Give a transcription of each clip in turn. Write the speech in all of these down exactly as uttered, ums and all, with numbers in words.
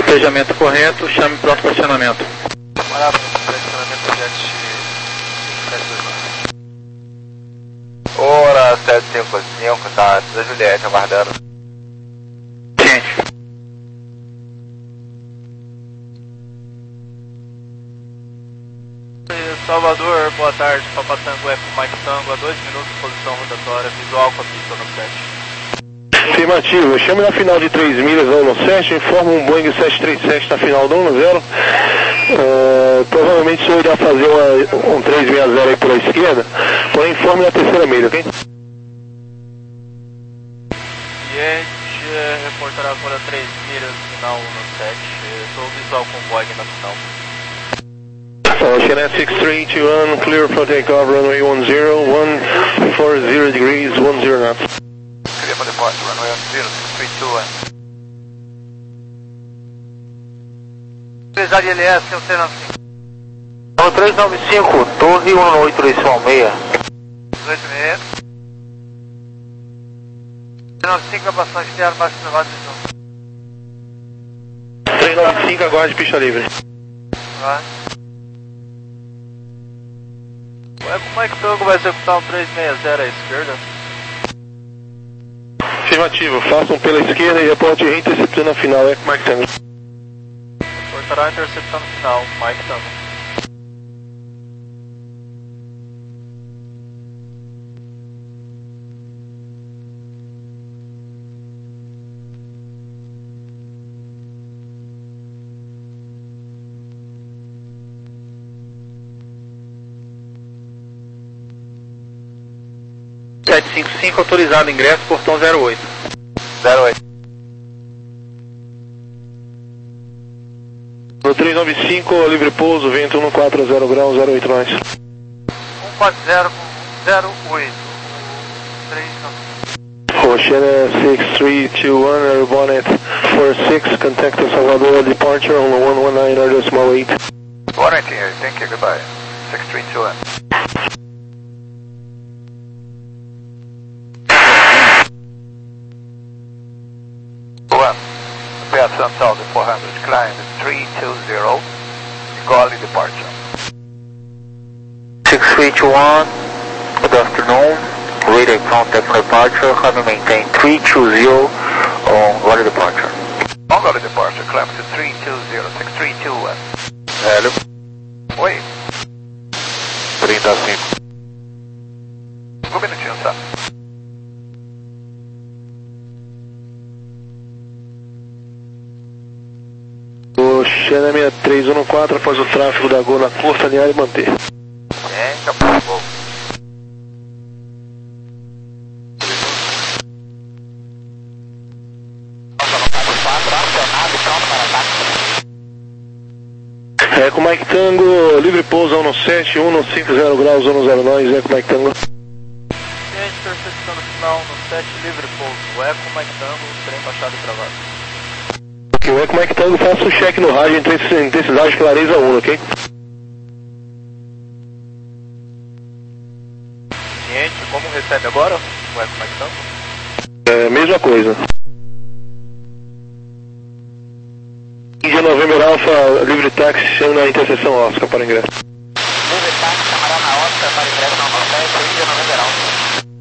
Despejamento correto, chame para o estacionamento. Parado, estacionamento Jet sete dois nove. Hora sete cinco cinco, tá? Da Juliette, aguardando. Gente. Salvador, boa tarde. Papatango Eco Mike Tango, a dois minutos, posição rotatória, visual com a pista no sete. Afirmativo, chame na final de três milhas ao no sete, informa um Boeing sete três sete na final do um zero. Uh, provavelmente o senhor irá fazer uma, um três seis zero aí pela esquerda, porém informe na terceira milha, ok? Cliente, reportará agora três milhas, final um no sete, estou visual com o Boeing na final. Ocean six three two one, clear for takeoff, runway one zero, one four zero degrees, one zero knots. Clear for departure, runway one zero, six three two one. Utilizar L S, três nove cinco. três nove cinco, doze um oito dois seis. dois seis. três nove cinco, abaixo externo, baixo elevado de som. três nove cinco, aguarde pista livre. Vai. O Eco Mike Tango vai executar um três seis zero à esquerda. Afirmativo, façam pela esquerda e reporte reinterceptando a final, Eco Mike Tango. Reportará interceptando final, Mike Tango. sete cinco cinco, autorizado ingresso, portão zero oito. zero oito. No três nove cinco, livre pouso, vento um quatro zero graus, zero oito nós. um quatro zero zero oito. três nove cinco. Oceana six three two one, airborne at four six, contact Salvador, departure on one one nine, order small eight. one nineteen here, thank you, goodbye. six three two one. one, Path Sun South four hundred, climb three two zero, Goli departure. six three two one, good afternoon, radar contact for departure, have maintain three two zero on Goli departure. On Goli departure, climb to three two zero, six three two one. Hélio. Oi, trinta e cinco. um minutinho, tá? Oceana sessenta e três um quatro, após o tráfego da Gol na costa, alinhar e manter. É, acabou. Eco Mike Tango, livre pouso um no sete, um no cinco zero graus, um no zero nove, Eco Mike Tango. Cliente interceptando final no sete, livre pouso. Eco Mike Tango, trem baixado e travado. Ok, o Eco Mike Tango, faça o cheque no rádio entre intensidade e clareza um, ok? Cliente, como recebe agora o Eco Mike Tango? É, mesma coisa. Índia November Alpha, livre táxi, chama na interseção Oscar para ingresso. Livre táxi, camarão na Oscar, para ingresso na Nordeste, Índia November Alpha.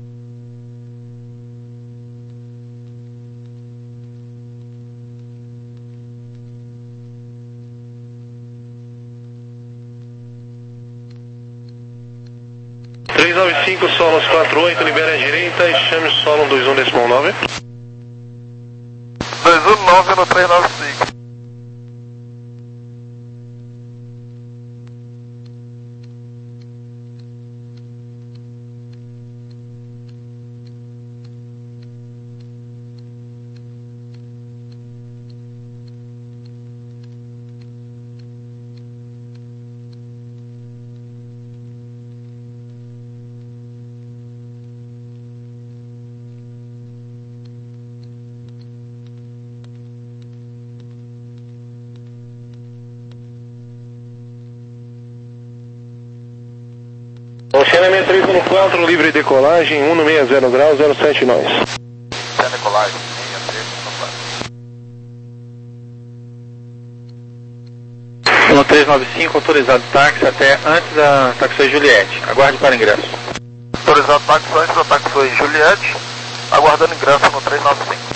três nove cinco, Solos quatro oito, libera a direita e chame o Solon dois um decimal nove. dois um nove no três nove cinco. Oceana sessenta e três um quatro, livre decolagem, um no seis zero graus, zero sete nós. Oceana decolagem, sessenta e três um quatro. três nove cinco, autorizado táxi até antes da taxi Juliette. Aguarde para ingresso. Autorizado táxi antes da taxi Juliette, aguardando ingresso no três nove cinco.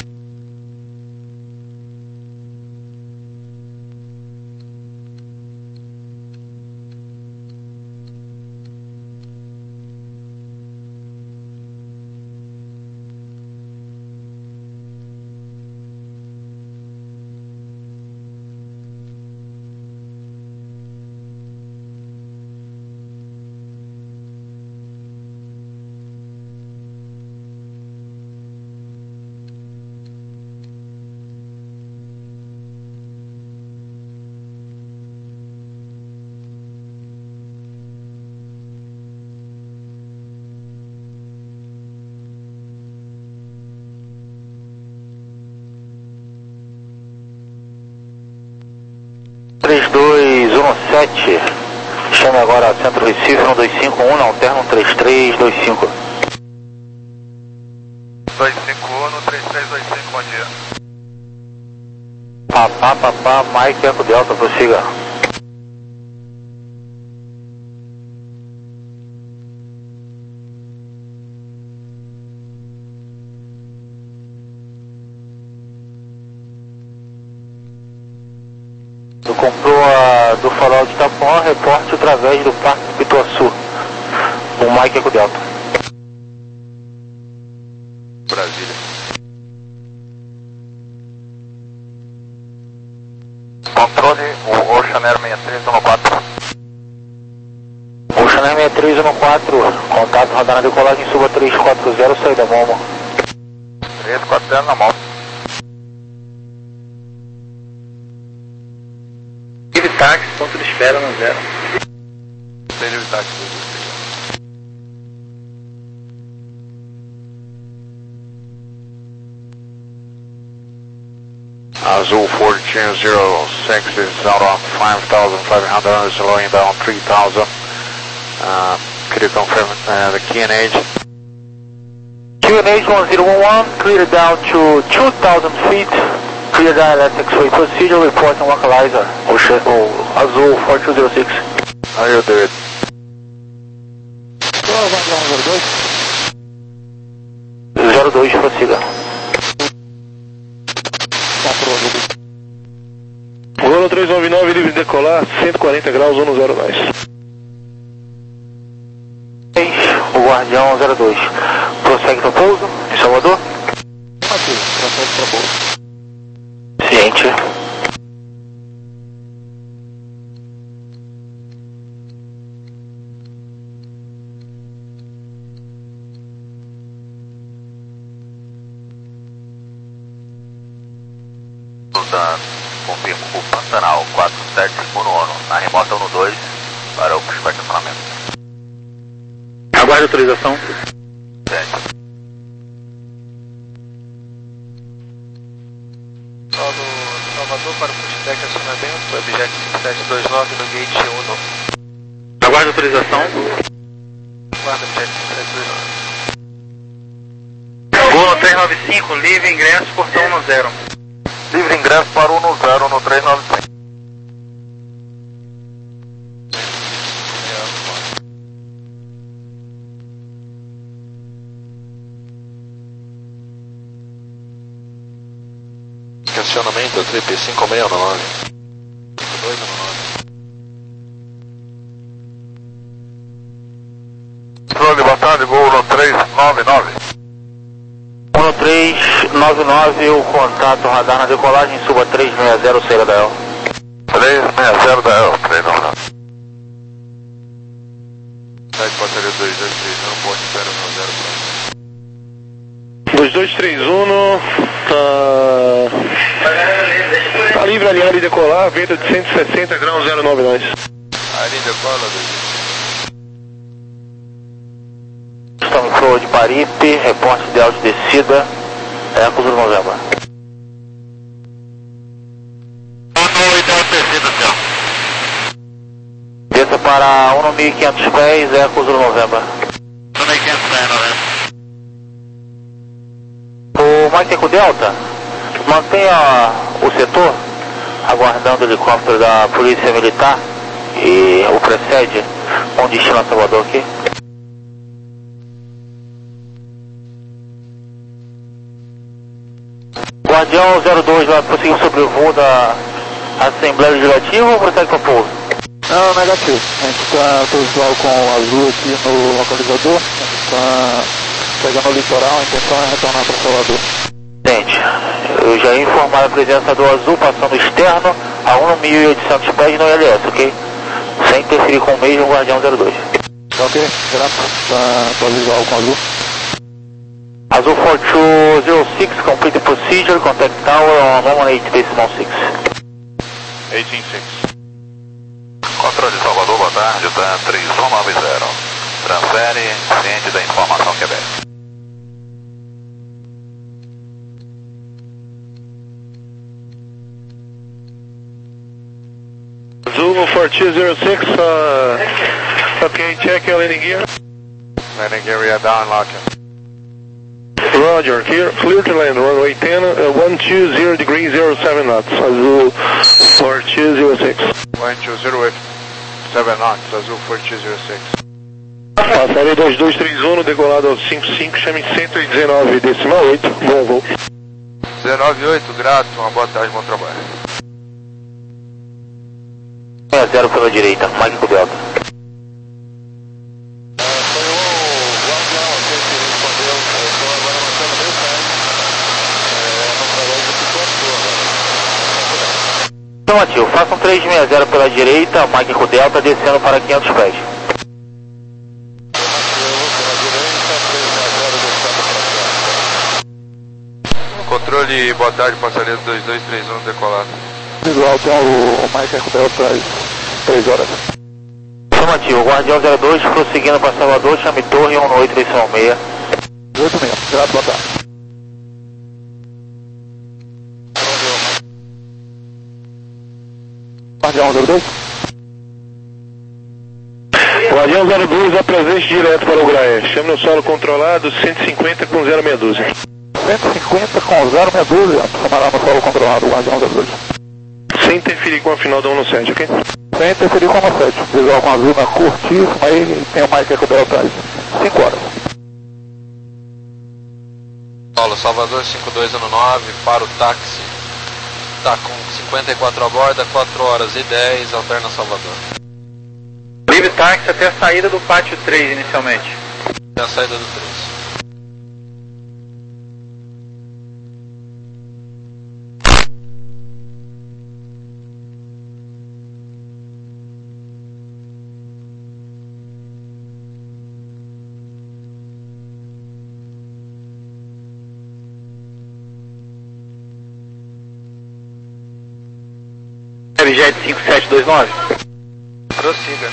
três dois um sete, chame agora Centro Recife, um dois cinco um, não, terno três três dois cinco. dois cinco um, três três dois cinco, bom dia. Papá, papá, Mike Eco Delta, prossiga. Tu comprou a do farol de Itapuã, reporte através do Parque do Pituaçu. O Mike Eco Delta. Brasília. Controle, o Ocean Air sessenta e três um quatro. Ocean Air sessenta e três um quatro, contato radar na decolagem, suba três quatro zero, saída Momo. três quatro zero na mão. Livre táxi, ponto de espera no zero. Tem livre táxi. Azul fourteen zero six is out of five thousand five hundred, slowing down three thousand. Uh, could you confirm uh, the key and age? Q N H one zero one one, clear down to two thousand feet, clear dialect X-ray procedure, reporting localizer, Ocean, oh, Azul four two zero six. How you do it? zero dois, prossiga. Voo três nove nove, livre de decolar, cento e quarenta graus, um zero nós. O Guardião zero dois. Prossegue para pouso, em Salvador? Aqui, prossegue para pouso. Ciente. Da confirmo o Pantanal quatro sete cinco no ONU, na remota um dois para o estacionamento. Aguarde autorização. Certo. Solo Salvador para o pushback acionamento, objeto cinco sete dois nove no gate um. Aguarde autorização. Guarda objeto cinco sete dois nove. Voo três nove cinco, livre ingresso, portão no zero. Livre ingresso para o um zero no três nove cinco. Estacionamento trip cinco seis nove. dois nove. Controle, boa tarde, voo no três nove nove. um três nove nove, o contato radar na decolagem, suba três seis zero, saída da E L. três seis zero da E L, três nove nove. Site bateria dois dois três um, ponto espera no zero. dois dois três um, tá... tá livre alinhar e decolar, vento de cento e sessenta graus, zero nove nós. Ali decola, dois. Estamos em Flor de Paripe, reporte ideal de descida, Ecos do Novembro. Desça para um mil e quinhentos pés, Ecos do Novembro. um mil e quinhentos pés, novembro. O Mike Eco Delta, mantenha o setor aguardando o helicóptero da Polícia Militar e o precede com destino a Salvador aqui. Guardião zero dois vai prosseguir sobre o voo da Assembleia Legislativa ou prossegue para pouso? Não, negativo. A gente está visual com o azul aqui no localizador, a gente está pegando o litoral, a intenção é retornar para Salvador. Gente, eu já ia informar a presença do azul passando externo a um mil e oitocentos pés no L S, ok? Sem interferir com o mesmo Guardião zero dois. Ok, graças. Está visual com o azul. Azul four two zero six, complete procedure, contact tower on one one eight decimal six. eighteen six. Controle de Salvador, boa tarde, tá três um nove zero. Transfere, ciente da informação Quebec. Azul four two zero six, uh, okay, check your landing gear. Landing gear, we are down, locking. Roger, clear, clear to land, runway ten, uh, one two zero degrees zero seven knots, Azul four two zero six. one two zero with seven knots, Azul four two zero six. Passarei dois dois três um no decolado ao cinco cinco, chame cento e dezenove decimal oito, bom voo. dezenove oito, grato, uma boa tarde, bom trabalho. É zero pela direita, Mike Coberta. Afirmativo, façam três seis zero pela direita, Mike com Delta, descendo para quinhentos pés. Controle, boa tarde, passageiro dois dois três um, decolado. Visual, tem o Mike com Delta às três horas. Afirmativo, Guardião zero dois, prosseguindo para Salvador, chame Torre um oito três seis. oito mesmo, grato, boa tarde. Guardião zero dois? Guardião zero dois, apresente direto para o Graé. Chame no solo controlado, cento e cinquenta com zero seis dúzia. cento e cinquenta com zero seis dúzia, chamará no solo controlado, Guardião zero dois. Sem interferir com a final da um sete, ok? Sem interferir com a sete. Visual com a azul na curtíssima, aí tem o Mike com Delta às cinco horas. Paulo, Salvador cinco dois um nove, para o táxi. Tá com cinquenta e quatro a borda, quatro horas e dez, alterna Salvador. Livre táxi até a saída do pátio três inicialmente. Até a saída do três. Jet cinco sete dois nove. Prossiga.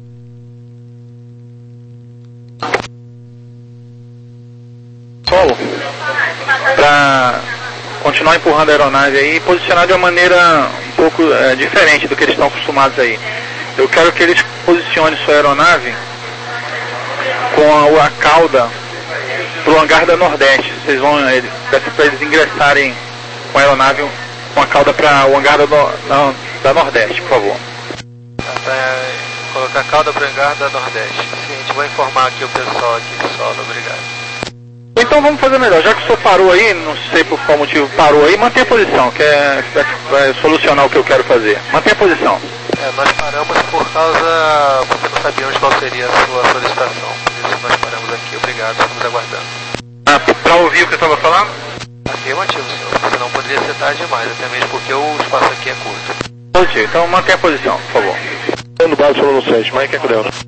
Solo. Para continuar empurrando a aeronave aí e posicionar de uma maneira um pouco é, diferente do que eles estão acostumados aí. Eu quero que eles posicionem sua aeronave com a, a cauda para o hangar da Nordeste. Vocês vão, peço para eles ingressarem com a aeronave com a cauda para o hangar da, da, da Nordeste, por favor. Tá, colocar a cauda para o hangar da Nordeste. Sim, a gente vai informar aqui o pessoal aqui do solo, obrigado. Então vamos fazer melhor, já que o senhor parou aí, não sei por qual motivo parou aí, mantenha a posição, que é, vai solucionar o que eu quero fazer. Mantenha a posição. É, nós paramos por causa, porque não sabíamos qual seria a sua solicitação. Por isso nós paramos aqui, obrigado, estamos aguardando. Ah, para ouvir o que eu estava falando? Afirmativo, senhor, senão poderia ser tarde demais, até mesmo porque o espaço aqui é curto. Positivo, então mantenha a posição, por favor. No base falando no sete, Mike Eco Delta.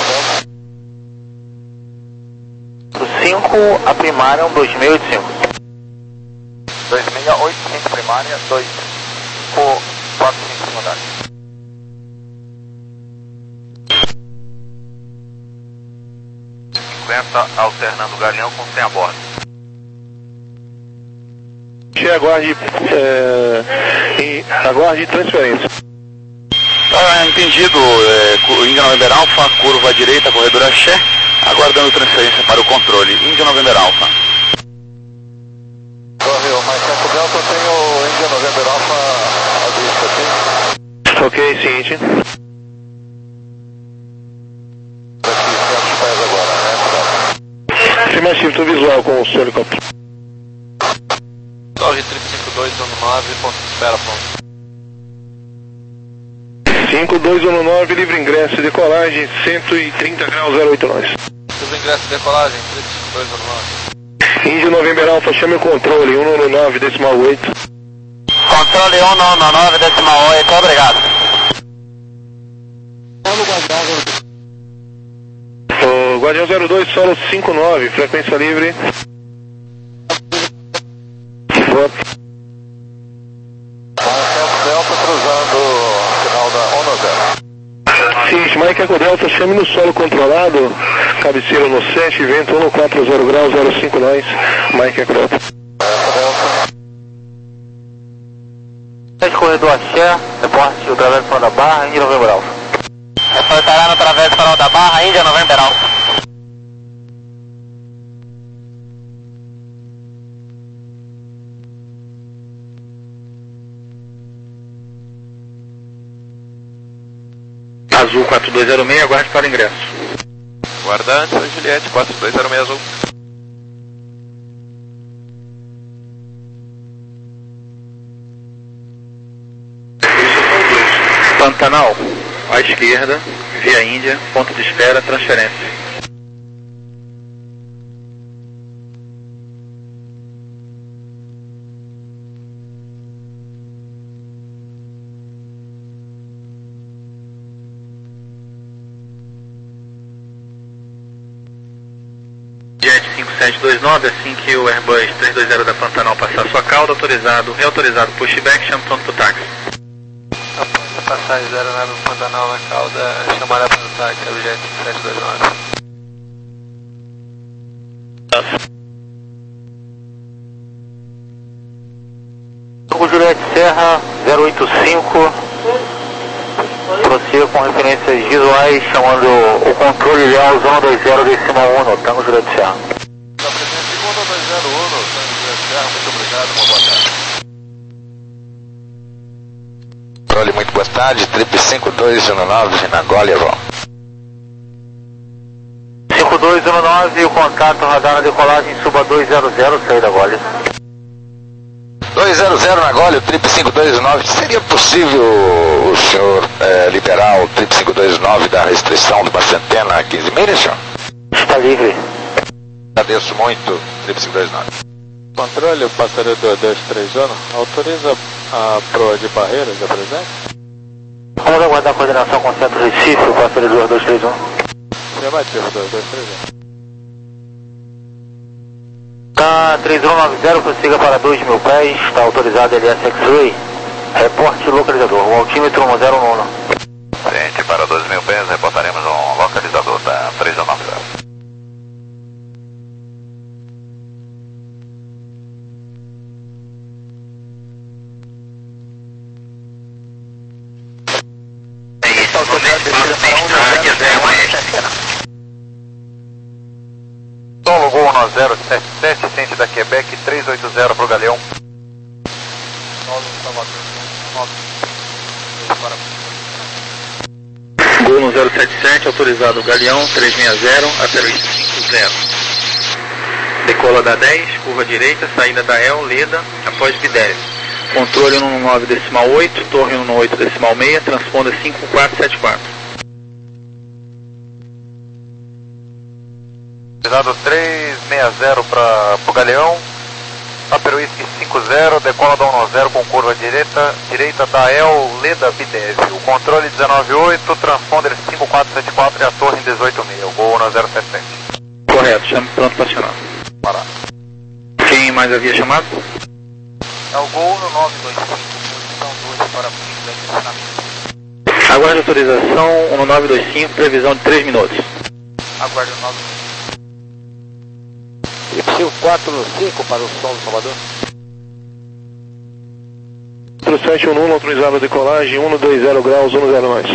cinco, a primária um dois seis oito cinco. dois seis oito cinco primária, dois quatro cinco secundária. cinquenta, alternando o Galeão com cem a bordo. Aguarde, é, em, aguarde transferência. Ah, entendido. É, Índia November Alpha, curva à direita, corredor Axé, aguardando transferência para o controle. Índia November Alpha. Correu, mas Campo Delta tem o Índia November Alpha à vista, tem Ok, seguinte. Afirmativo, estou visual com o seu helicóptero. Torre trip cinco dois um nove, ponto de espera, ponto. cinco dois um nove, livre ingresso e decolagem, cento e trinta graus, zero oito nós. Livre ingresso e decolagem, trip cinco dois um nove. Índio November Alfa, chame o controle, um um nove, decimal oito. Controle um um nove, decimal oito, obrigado. O Guardião zero dois, solo cinco nove, frequência livre. Foto. Delta cruzando o final da onda zero. Sim, Mike Eco Delta, chame no solo controlado, cabeceira no sete, vento um quatro zero graus, zero cinco nós, Mike Eco Delta. sete corredor Axé, reporte o Travesso Farol da Barra, Índia November Alfa. Reportará no Travesso Farol da Barra, Índia November Alfa. Azul quatro dois zero seis, aguarde para o ingresso. Guardante, Juliette quatro dois zero seis Azul. Pantanal, à esquerda, via Índia, ponto de espera, transferência. Jet cinco sete dois nove, assim que o Airbus três dois zero da Pantanal passar sua cauda, autorizado, reautorizado pushback, chama pronto pro táxi. Após a passagem da aeronave do Pantanal na cauda, chamará para o táxi, o Jet cinco sete dois nove. O Juliette Serra zero oito cinco, prossiga com referências visuais, chamando o controle Leal zona dois zero decimal um, Tango Juliette Serra. Da presença segunda dois zero um, Tango Juliette Serra, muito obrigado, uma boa tarde. Controle, muito boa tarde, trip cinco dois um nove, na Gólea, Val. cinco dois um nove, o contato radar na decolagem, suba dois zero zero, saída Gólea. dois zero zero na Gólea, o trip cinco dois um nove, seria possível o senhor é, liberar o trip cinco dois um nove da restrição de uma centena a quinze milhas, senhor? Está livre. Agradeço muito, trip cinco dois um nove. Controle, o passageiro dois três um, autoriza a proa de barreiras da presença? Vamos aguardar a coordenação com o centro Recife, o passageiro dois três um. Afirmativo, dois três um. Tá três um nove zero, prossiga para dois mil pés, está autorizado L S X-Ray. Reporte localizador, o altímetro um zero um. Frente para dois mil pés, reportaremos um localizador da três um nove zero. Solo Gol um zero sete sete, ciente da Quebec, três oito zero para o Galeão. Gol no zero sete sete, autorizado Galeão três seis zero, asteroide cinco zero. Decola da dez, curva direita, saída da El, Leda, após Bidério. Controle um nove decimal oito, torre um oito decimal seis, transponder cinco quatro sete quatro. Autorizado três seis zero para o Galeão. Aperuísque cinco zero, decola da um zero com curva direita, direita da El, Leda, Bidésio. Controle dezenove oito, transponder cinco quatro sete quatro e a torre em dezoito seis, o Gol um zero sete sete. Correto, chame pronto para acionar. Pará. Quem mais havia chamado? É o Gol no nove dois cinco, posição dois para funcionamento. Aguarde autorização um nove dois cinco, previsão de três minutos. Aguarde o nove. cinco quatro cinco para o Sol do Salvador. sete um um, autorizado a decolagem, um dois zero graus, um zero nós.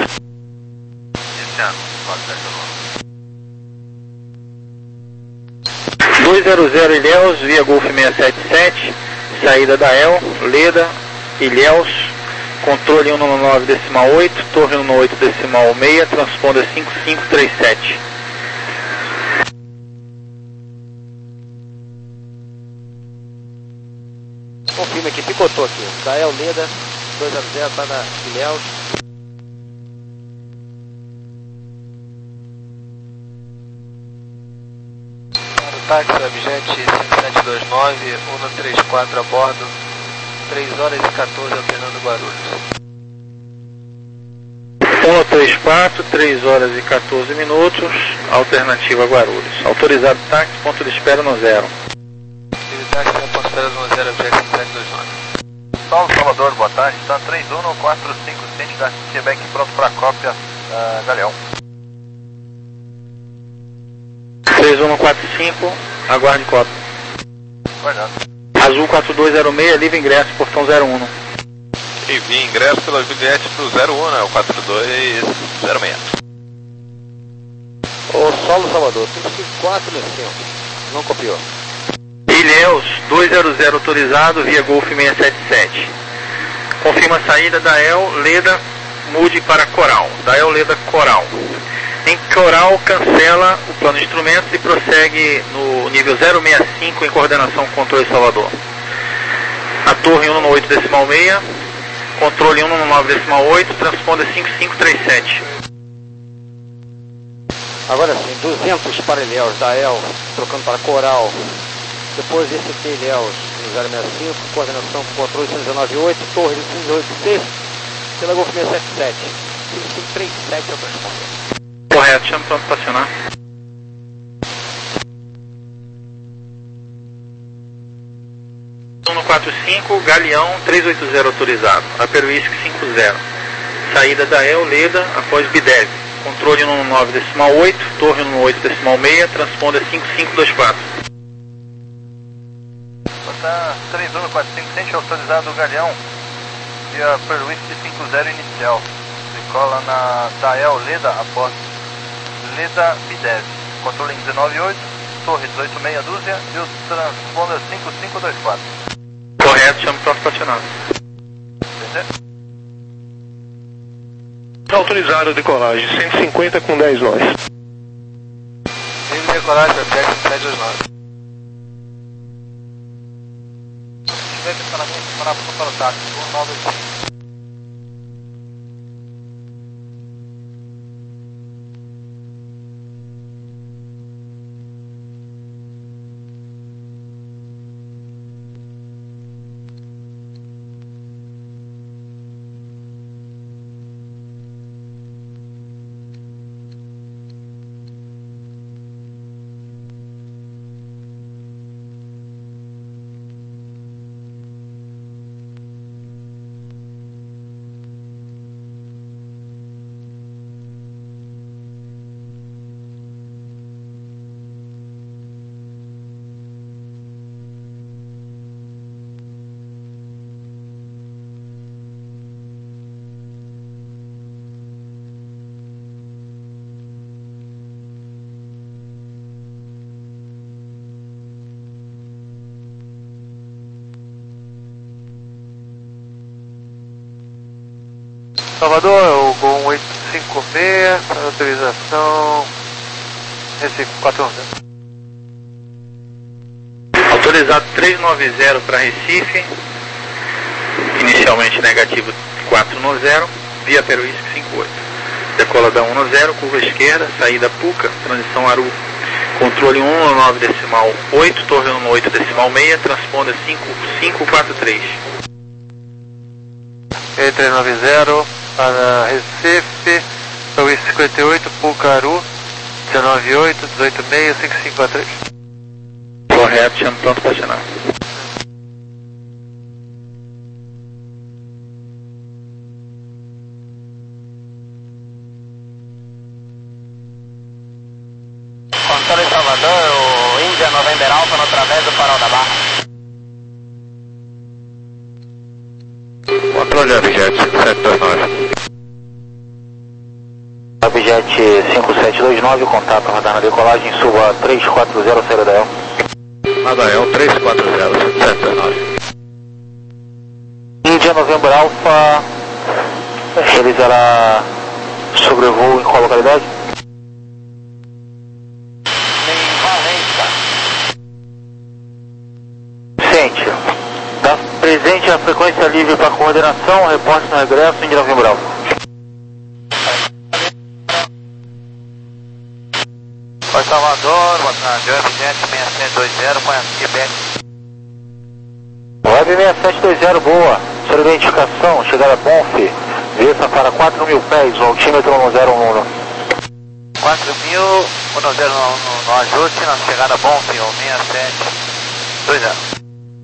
dois zero zero Ilhéus, via Golf seiscentos e setenta e sete, saída da El, Leda, Ilhéus, controle um nove nove decimal oito, torre um nove oito decimal seis, transponder cinco cinco três sete. Confirma aqui, picotou aqui. Dael Leda, dois zero zero, tá na Ilhéus. Táxi Abjet cinco sete dois nove, Uno trinta e quatro a bordo, três horas e quatorze alternando Guarulhos. Uno trinta e quatro, três horas e quatorze minutos, alternativa Guarulhos. Autorizado táxi, ponto de espera no zero. Táxi na ponto de espera no zero, Abjet cinco sete dois nove. Salve Salvador, boa tarde. Está três um quatro cinco sete da Quebec pronto para cópia, uh, Galeão. três um quatro cinco, aguarde cópia. Guardado. Azul quatro dois zero seis, livre ingresso, portão zero um. Envie ingresso pela bilhete para o zero um, né? O quatro dois zero seis. O Solo Salvador, cinco cinco quatro cinco, não copiou. Ilhéus dois zero zero autorizado via Golf seiscentos e setenta e sete. Confirma a saída da El Leda, mude para Coral. Da El Leda Coral. Em Coral, cancela o plano de instrumentos e prossegue no nível zero sessenta e cinco em coordenação com controle Salvador. A torre um nove oito decimal seis, controle um nove decimal oito, transponder cinco cinco três sete. Agora sim, duzentos para Ilhéus, da El, trocando para Coral. Depois esse aqui Ilhéus, no zero sessenta e cinco, coordenação com controle cinco nove oito, torre cinco oito seis, pela Golf seiscentos e setenta e sete. cinco cinco três sete é o transponder. Correto, chama pronto para acionar. um quatro cinco, Galeão três oito zero autorizado, Aperuísque cinco zero. Saída da El Leda após Bidev. Controle um nove decimal oito, torre um oito decimal seis, transponder cinco cinco dois quatro. Está três um quatro cinco sete autorizado o Galeão via Aperuísque cinco zero inicial. Decola na Dael Leda após Leda Bidev. Controle um nove oito, torre dezoito meia dúzia e o transponder cinco cinco dois quatro. Correto, chama pronto para acionar. Autorizado a decolagem, cento e cinquenta com dez nós. Livre decolagem, Abjet cinco sete dois nove. Para, para, para o táxi, um nove oito. Salvador, o Gol um oito cinco seis, autorização Recife quatro um zero. Autorizado trezentos e noventa para Recife, inicialmente negativo quatro um zero, via Peruísque cinco oito. Decola da um zero, curva esquerda, saída Puca, transição Aru. Controle um nove decimal oito, torre um oito decimal seis, transponder cinco cinco quatro três. E trezentos e noventa para Recife, Peruísque cinquenta e oito, Puca Aru, dezenove oito, dezoito seis, cinco cinco quatro três. Correto, chama pronto para acionar. Controle Salvador, o Índia November Alfa no través do farol da Barra. Controle Abjet cinco sete dois nove. Abjet cinco sete dois nove, contato radar na decolagem, suba três quatro zero, saída da El. Nadael três quatro zero, cinco sete dois nove. Índia November Alfa, Realizará sobrevoo em qual localidade? Ciente. Dá presente a frequência livre para coordenação, reporte no regresso em Nova Bravo. Oi Salvador, boa tarde, Webjet seis sete dois zero, põe aqui back. Web seis sete dois zero, boa. Sua identificação, chegada Bonf, desça para quatro mil pés, o altímetro um zero um. quatro mil, um zero no, no ajuste, na chegada Bonf, seis sete dois zero.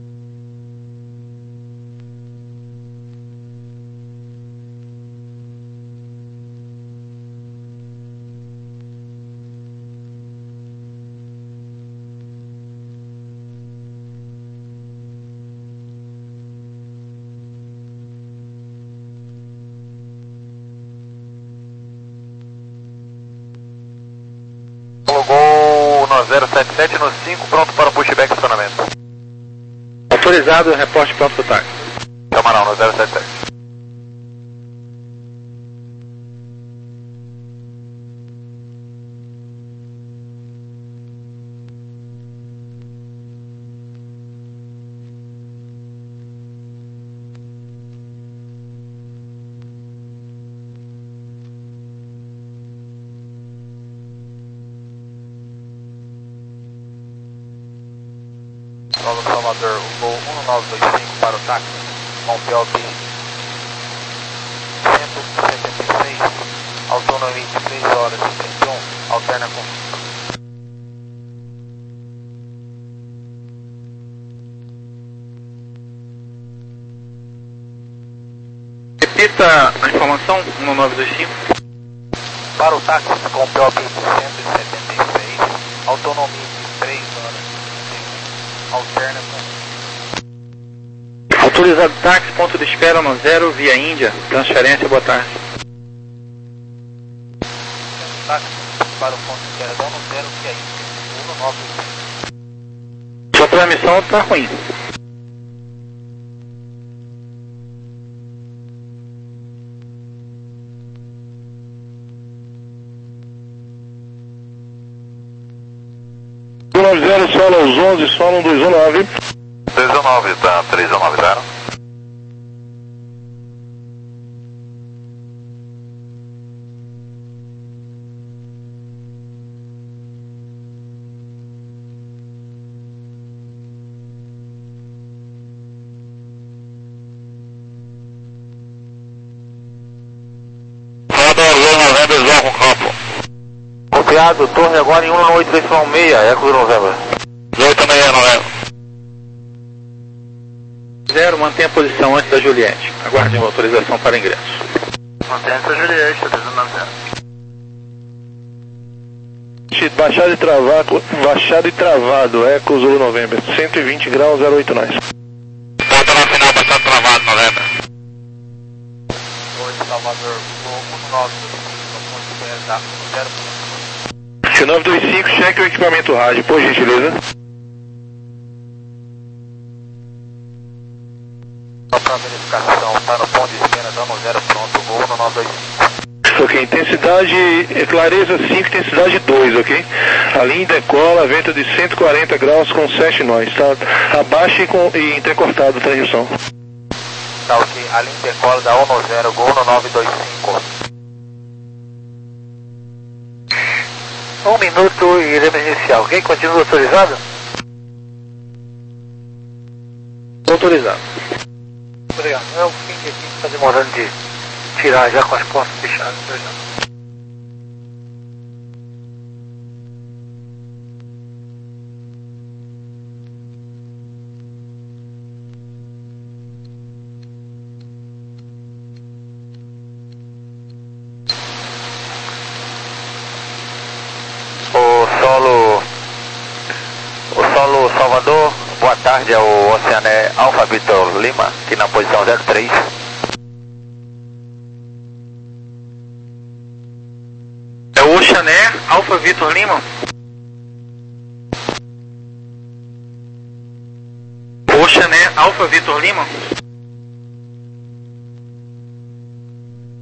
Gol no zero sete sete no cinco, pronto para o pushback e estacionamento. Autorizado, reporte pronto do táxi. Camarão no zero sete sete. Solo Salvador, o voo um nove dois cinco para o táxi, Montreal cento e setenta e seis, autonomia de três horas e trinta e um, alterna com... Repita a informação, um nove dois cinco. Para o táxi, Montreal cento e setenta e seis, autonomia de três horas. Alterna com... Autorizado táxi, ponto de espera no zero, via Índia, transferência, boa tarde. Táxi para o ponto de espera no zero, via Índia, um nove cinco. Sua transmissão está ruim. um nove zero, solo aos onze, solo dois um nove. dois um nove, tá, três um nove zero. Copiado, torre agora em um oito três seis, Eco do Novembro. oito seis nove. Zero, mantenha a posição antes da Juliette. Aguarde uma autorização para ingresso. Mantenha essa Juliette, três um nove zero. Baixado e travado, baixado e travado, Eco Zulu November, cento e vinte graus, zero oito nós. Volta na final, baixado travado, November. Oi, Salvador, um nove dois cinco, zero. nove dois cinco, cheque o equipamento rádio, por gentileza. Só para verificação, está no ponto de espera, dando zero pronto, gol no nove dois cinco. Ok, intensidade, clareza cinco, intensidade dois, ok? A linha decola, vento de cento e quarenta graus com sete nós, tá abaixo e, com, e intercortado a transmissão. Tá ok, a linha decola da um zero, gol no nove dois cinco. Um minuto e iremos iniciar, ok? Continua autorizado? Autorizado. Obrigado. É o fim de aqui, está demorando de tirar já com as portas fechadas. Obrigado. Solo, o Solo Salvador, boa tarde, é o Oceané Alfa Vitor Lima, aqui na posição zero três. É o Oceané Alfa Vitor Lima? Oceané Alfa Vitor Lima?